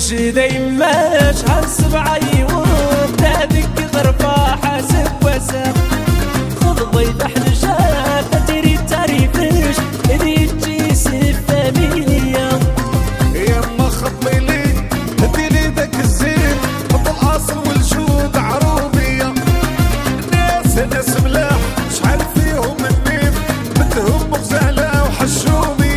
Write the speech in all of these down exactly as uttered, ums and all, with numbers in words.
وش دايماش حاسب عيون تابك غرفة حاسب وسام خذ ضيف حنشات تدري تعرفش ذي تجي سفامية يما خطي لي هدي لي ذاك الزين حط الاصل والجود عروبية الناس ناس ملاح شحال فيهم النيم بدهم غزالة وحشومية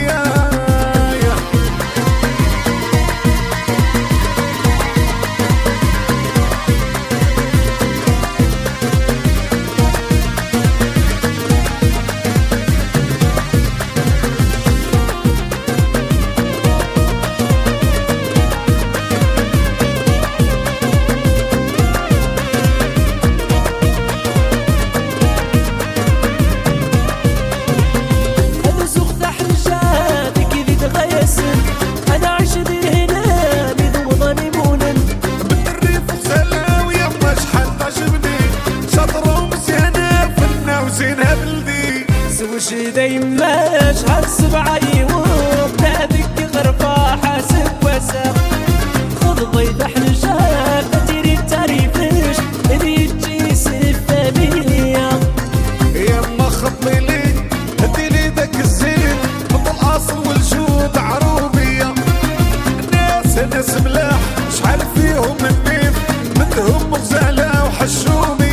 وش دايماش حاسب عيون تابك غرفة حاسب وسام خذ ضيف حنشات تدري تعرفش ذي تجي سفامية يما خطي لي هدي لي ذاك الزين حط الاصل والجود عروبية الناس ناس ملاح شحال فيهم النيم بدهم غزالة وحشومية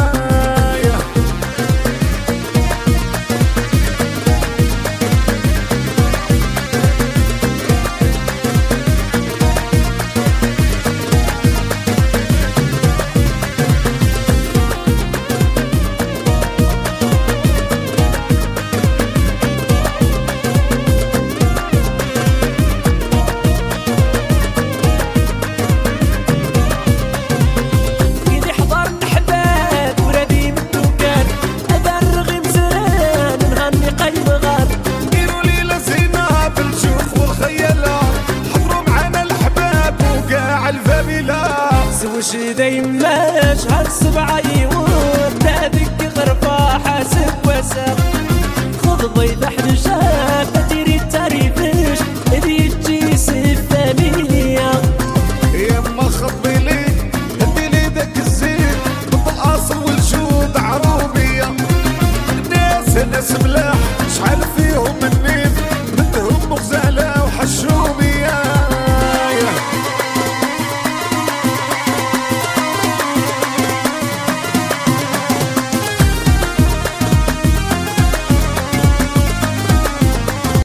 وش دايماش حاسب عيون تابك غرفة حاسب وسام خذ ضيف حنشات تدري تعرفش ذي تجي سفامية يما خطي لي هدي لي ذاك الزين حط الاصل والجود عروبية الناس ناس ملاح